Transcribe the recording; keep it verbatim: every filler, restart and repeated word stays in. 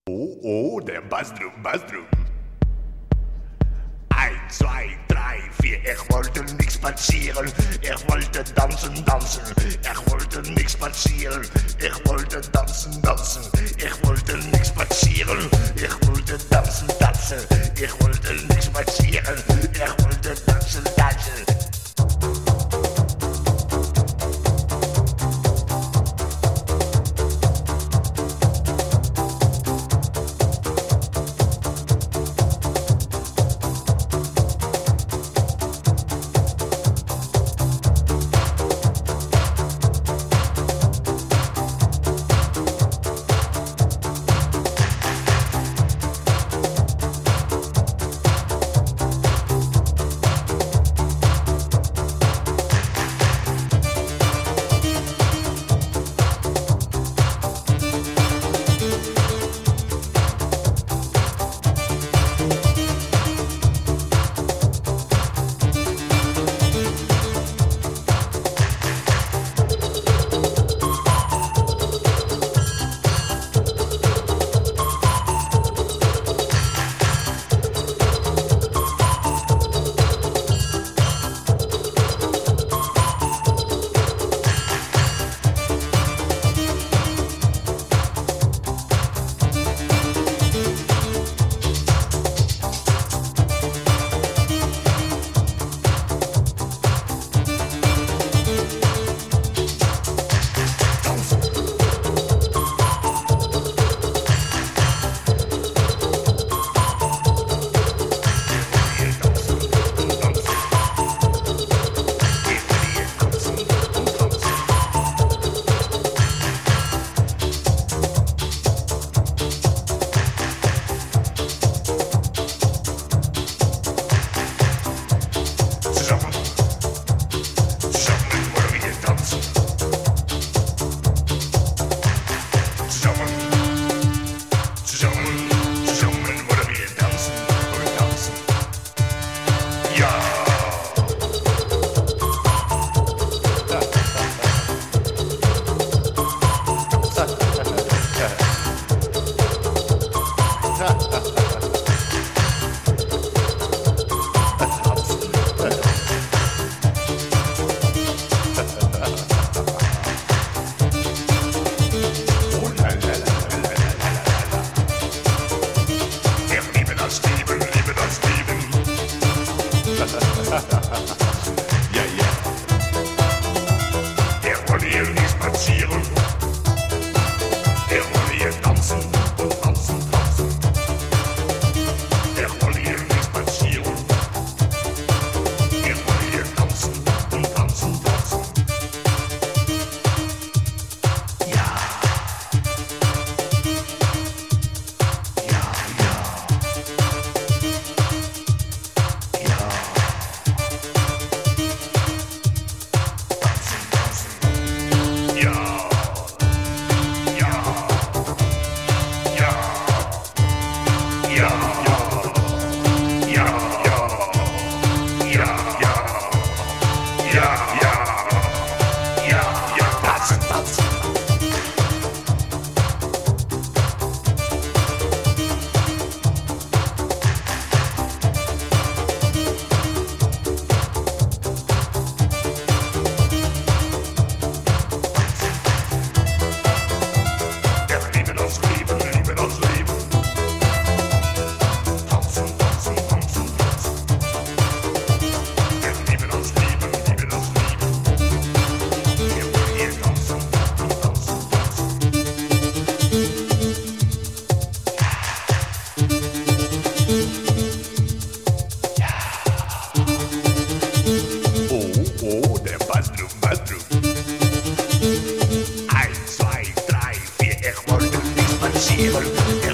Oh, oh, der Bassdrum, Bassdrum. Eins, zwei, drei, vier, ich wollte nix spazieren, ich wollte tanzen, tanzen, ich wollte nix spazieren, ich wollte tanzen, tanzen, ich wollte nix spazieren, ich wollte tanzen, tanzen, ich wollte nix spazieren, ich wollte tanzen, tanzen. Ja, ja. Er wollte hier nicht spazieren. Er wollte hier tanzen und tanzen, tanzen. Er wollte hier nicht spazieren. Er wollte hier tanzen und tanzen, tanzen. Ja. Ja, ja. Ja. Eins, zwei, drei, vier, ich wollte nix spazieren.